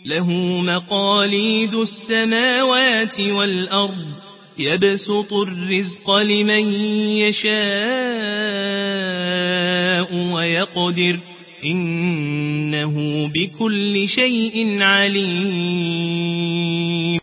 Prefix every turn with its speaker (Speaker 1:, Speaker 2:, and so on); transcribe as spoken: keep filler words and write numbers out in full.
Speaker 1: له مقاليد السماوات والأرض يبسط الرزق لمن يشاء ويقدر إنه بكل شيء عليم.